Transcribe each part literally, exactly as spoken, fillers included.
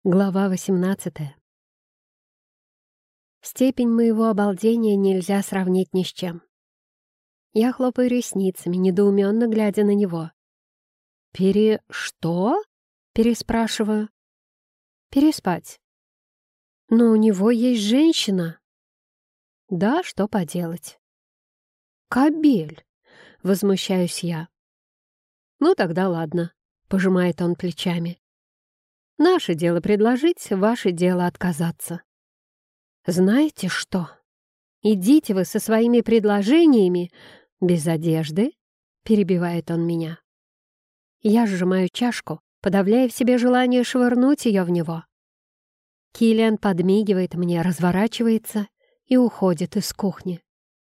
Глава восемнадцатая. Степень моего обалдения нельзя сравнить ни с чем. Я хлопаю ресницами, недоуменно глядя на него. «Пере... что?» — переспрашиваю. «Переспать. Но у него есть женщина». «Да, что поделать?» «Кобель!» — возмущаюсь я. «Ну тогда ладно», — пожимает он плечами. «Наше дело предложить, ваше дело отказаться». «Знаете что? Идите вы со своими предложениями без одежды», — перебивает он меня. Я сжимаю чашку, подавляя в себе желание швырнуть ее в него. Киллиан подмигивает мне, разворачивается и уходит из кухни.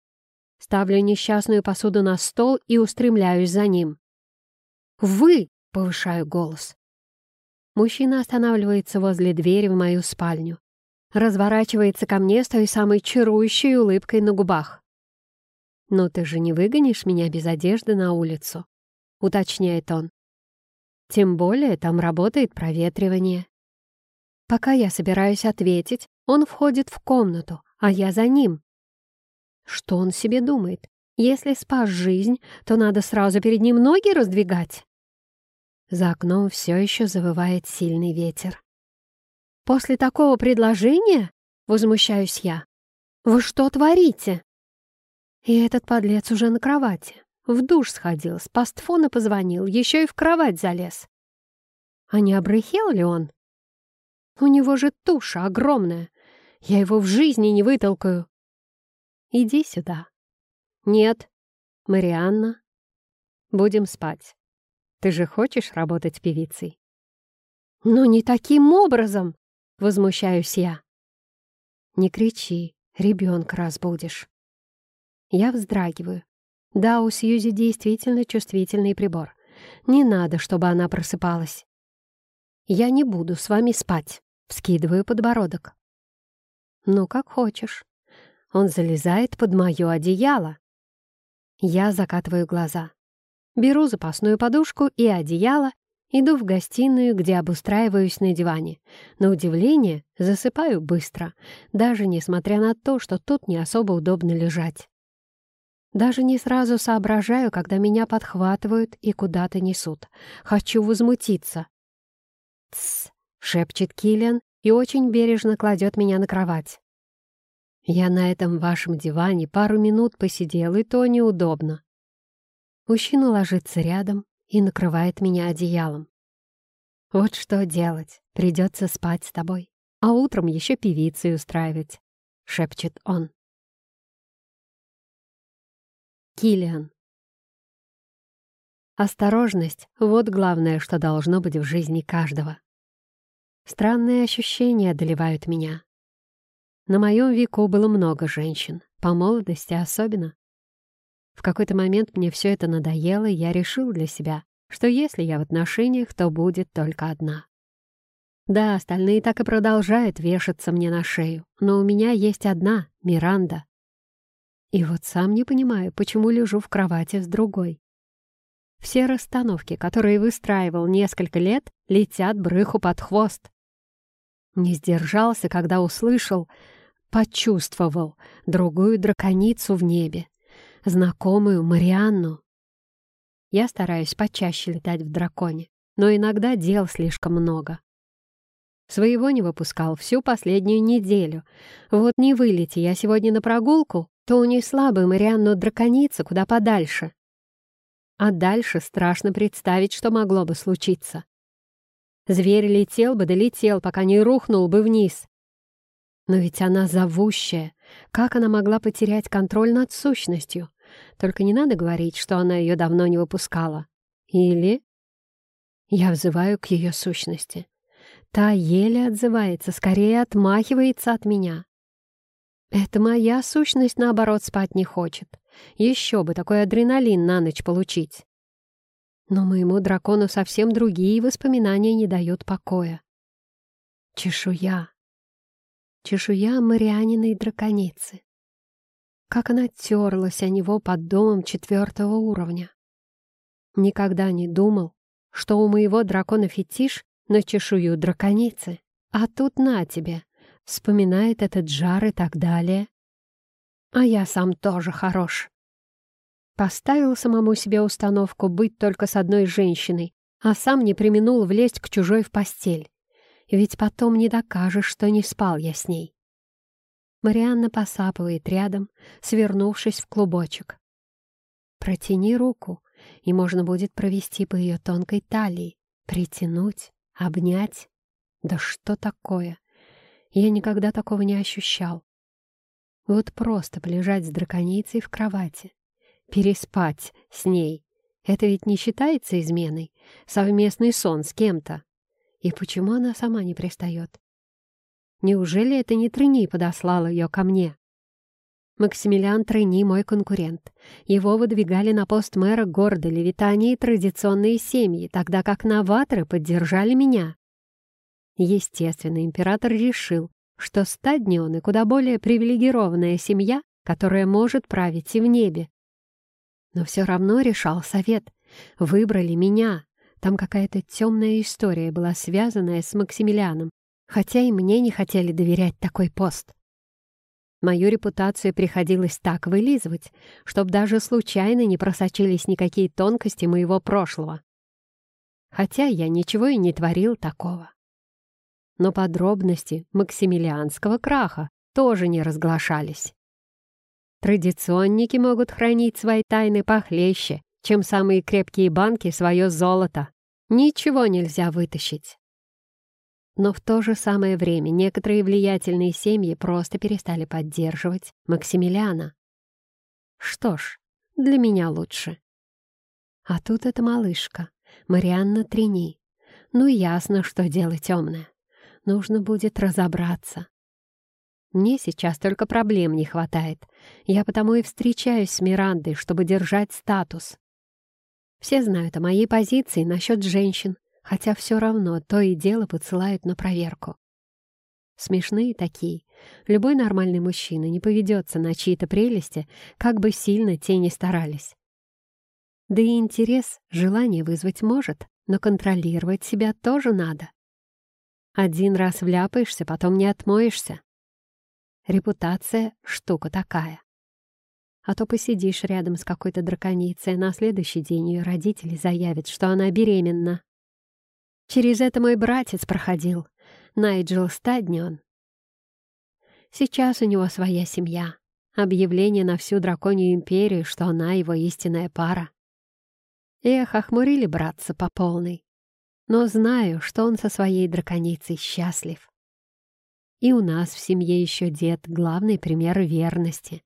Ставлю несчастную посуду на стол и устремляюсь за ним. «Вы!» — повышаю голос. Мужчина останавливается возле двери в мою спальню. Разворачивается ко мне с той самой чарующей улыбкой на губах. «Но ты же не выгонишь меня без одежды на улицу», — уточняет он. «Тем более там работает проветривание». Пока я собираюсь ответить, он входит в комнату, а я за ним. Что он себе думает? Если спас жизнь, то надо сразу перед ним ноги раздвигать. За окном все еще завывает сильный ветер. «После такого предложения?» — возмущаюсь я. «Вы что творите?» И этот подлец уже на кровати. В душ сходил, с пастфона позвонил, еще и в кровать залез. А не обрыхел ли он? У него же туша огромная. Я его в жизни не вытолкаю. Иди сюда. Нет, Марианна, будем спать. Ты же хочешь работать певицей? Но не таким образом, возмущаюсь я. Не кричи, ребенка разбудишь. Я вздрагиваю. Да, у Сьюзи действительно чувствительный прибор. Не надо, чтобы она просыпалась. Я не буду с вами спать, вскидываю подбородок. Ну, как хочешь. Он залезает под мое одеяло. Я закатываю глаза. Беру запасную подушку и одеяло, иду в гостиную, где обустраиваюсь на диване. На удивление, засыпаю быстро, даже несмотря на то, что тут не особо удобно лежать. Даже не сразу соображаю, когда меня подхватывают и куда-то несут. Хочу возмутиться. «Тссс!» — шепчет Киллиан и очень бережно кладет меня на кровать. Я на этом вашем диване пару минут посидел, и то неудобно. Мужчина ложится рядом и накрывает меня одеялом. Вот что делать, придется спать с тобой, а утром еще певицей устраивать, шепчет он. Киллиан. Осторожность — вот главное, что должно быть в жизни каждого. Странные ощущения одолевают меня. На моем веку было много женщин, по молодости особенно. В какой-то момент мне все это надоело, и я решил для себя, что если я в отношениях, то будет только одна. Да, остальные так и продолжают вешаться мне на шею, но у меня есть одна, Миранда. И вот сам не понимаю, почему лежу в кровати с другой. Все расстановки, которые выстраивал несколько лет, летят брыху под хвост. Не сдержался, когда услышал, почувствовал другую драконицу в небе, знакомую Марианну. Я стараюсь почаще летать в драконе, но иногда дел слишком много. Своего не выпускал всю последнюю неделю. Вот не вылети я сегодня на прогулку, то унесла бы Марианну-драконицу куда подальше. А дальше страшно представить, что могло бы случиться. Зверь летел бы, долетел, пока не рухнул бы вниз. Но ведь она зовущая. Как она могла потерять контроль над сущностью? Только не надо говорить, что она ее давно не выпускала. Или... Я взываю к ее сущности. Та еле отзывается, скорее отмахивается от меня. Это моя сущность, наоборот, спать не хочет. Еще бы такой адреналин на ночь получить. Но моему дракону совсем другие воспоминания не дают покоя. Чешуя. Чешуя Марианиной драконицы. Как она терлась о него под домом четвертого уровня. Никогда не думал, что у моего дракона фетиш на чешую драконицы, А тут на тебе, вспоминает этот жар и так далее. А я сам тоже хорош. Поставил самому себе установку быть только с одной женщиной, а сам не преминул влезть к чужой в постель. Ведь потом не докажешь, что не спал я с ней. Марианна посапывает рядом, свернувшись в клубочек. Протяни руку, и можно будет провести по ее тонкой талии, притянуть, обнять. Да что такое? Я никогда такого не ощущал. Вот просто полежать с драконицей в кровати, переспать с ней. Это ведь не считается изменой, совместный сон с кем-то. И почему она сама не пристает? Неужели это не Трени подослал ее ко мне? Максимилиан Трени — мой конкурент. Его выдвигали на пост мэра города Левитании традиционные семьи, тогда как новаторы поддержали меня. Естественно, император решил, что Стаднион — куда более привилегированная семья, которая может править и в небе. Но все равно решал совет. Выбрали меня. Там какая-то темная история была, связанная с Максимилианом, хотя и мне не хотели доверять такой пост. Мою репутацию приходилось так вылизывать, чтоб даже случайно не просочились никакие тонкости моего прошлого. Хотя я ничего и не творил такого. Но подробности максимилианского краха тоже не разглашались. Традиционники могут хранить свои тайны похлеще, чем самые крепкие банки свое золото. Ничего нельзя вытащить. Но в то же самое время некоторые влиятельные семьи просто перестали поддерживать Максимилиана. Что ж, для меня лучше. А тут эта малышка, Марианна Трени. Ну, ясно, что дело темное. Нужно будет разобраться. Мне сейчас только проблем не хватает. Я потому и встречаюсь с Мирандой, чтобы держать статус. Все знают о моей позиции насчет женщин, хотя все равно то и дело подсылают на проверку. Смешные такие. Любой нормальный мужчина не поведется на чьи-то прелести, как бы сильно те ни старались. Да и интерес, желание вызвать может, но контролировать себя тоже надо. Один раз вляпаешься, потом не отмоешься. Репутация — штука такая. А то посидишь рядом с какой-то драконицей, а на следующий день ее родители заявят, что она беременна. Через это мой братец проходил, Найджел Стаднион. Сейчас у него своя семья. Объявление на всю драконью империю, что она его истинная пара. Эх, охмурили братца по полной. Но знаю, что он со своей драконицей счастлив. И у нас в семье еще дед — главный пример верности.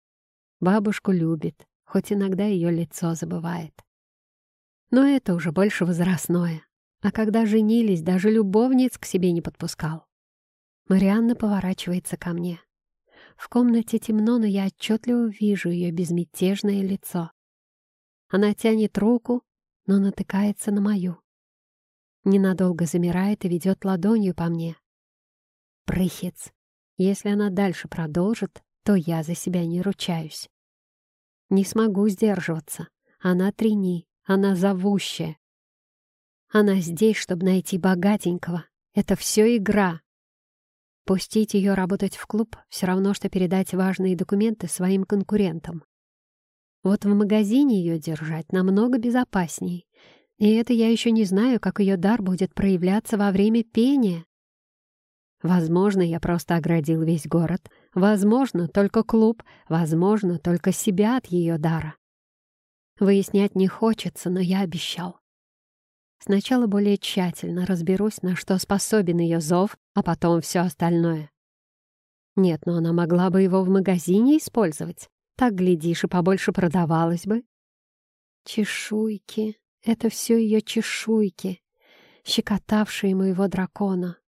Бабушку любит, хоть иногда ее лицо забывает. Но это уже больше возрастное. А когда женились, даже любовниц к себе не подпускал. Марианна поворачивается ко мне. В комнате темно, но я отчетливо вижу ее безмятежное лицо. Она тянет руку, но натыкается на мою. Ненадолго замирает и ведет ладонью по мне. Прыхец. Если она дальше продолжит, то я за себя не ручаюсь. Не смогу сдерживаться. Она Трени, она зовущая. Она здесь, чтобы найти богатенького. Это все игра. Пустить ее работать в клуб — все равно, что передать важные документы своим конкурентам. Вот в магазине ее держать намного безопасней. И это я еще не знаю, как ее дар будет проявляться во время пения. Возможно, я просто оградил весь город. Возможно, только клуб. Возможно, только себя от ее дара. Выяснять не хочется, но я обещал. Сначала более тщательно разберусь, на что способен ее зов, а потом все остальное. Нет, но она могла бы его в магазине использовать. Так, глядишь, и побольше продавалось бы. Чешуйки. Это все ее чешуйки, щекотавшие моего дракона.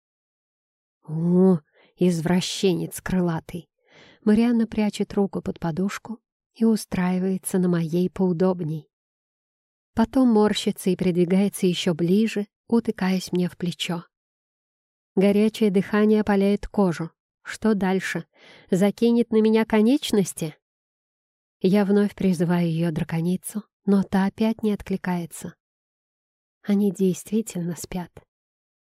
О, извращенец крылатый. Марианна прячет руку под подушку и устраивается на моей поудобней. Потом морщится и придвигается еще ближе, утыкаясь мне в плечо. Горячее дыхание опаляет кожу. Что дальше? Закинет на меня конечности? Я вновь призываю ее драконицу, но та опять не откликается. Они действительно спят.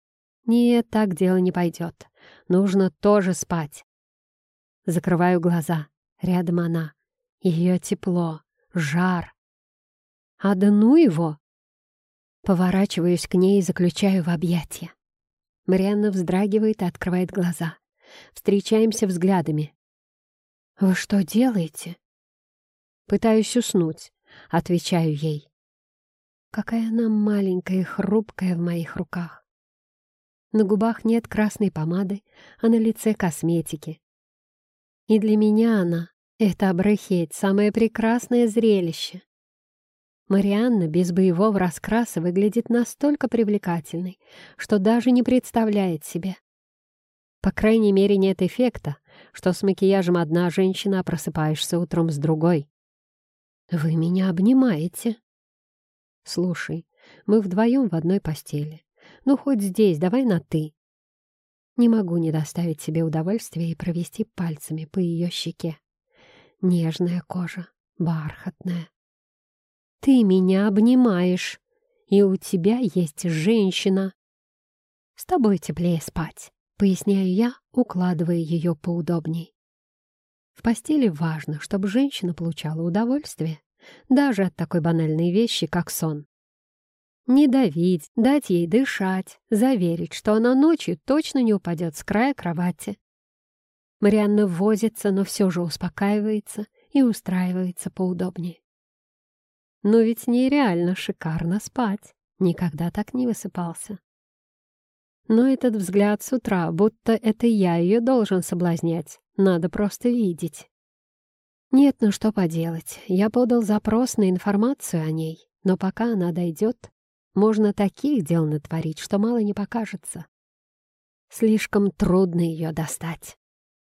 Нет, так дело не пойдет. Нужно тоже спать. Закрываю глаза. Рядом она. Ее тепло, жар. А да ну его! Поворачиваюсь к ней и заключаю в объятия. Марианна вздрагивает и открывает глаза. Встречаемся взглядами. «Вы что делаете?» «Пытаюсь уснуть», — отвечаю ей. Какая она маленькая и хрупкая в моих руках. На губах нет красной помады, а на лице косметики. И для меня она — это абрахеть, самое прекрасное зрелище. Марианна без боевого раскраса выглядит настолько привлекательной, что даже не представляет себе. По крайней мере, нет эффекта, что с макияжем одна женщина, а просыпаешься утром с другой. «Вы меня обнимаете?» «Слушай, мы вдвоем в одной постели. Ну, хоть здесь, давай на «ты». Не могу не доставить себе удовольствия и провести пальцами по ее щеке. Нежная кожа, бархатная. Ты меня обнимаешь, и у тебя есть женщина. С тобой теплее спать, поясняю я, укладывая ее поудобней. В постели важно, чтобы женщина получала удовольствие, даже от такой банальной вещи, как сон. Не давить, дать ей дышать, заверить, что она ночью точно не упадет с края кровати. Марианна возится, но все же успокаивается и устраивается поудобнее. Но ведь нереально шикарно спать. Никогда так не высыпался. Но этот взгляд с утра, будто это я ее должен соблазнять, надо просто видеть. Нет, ну что поделать, я подал запрос на информацию о ней, но пока она дойдет, можно таких дел натворить, что мало не покажется. Слишком трудно ее достать.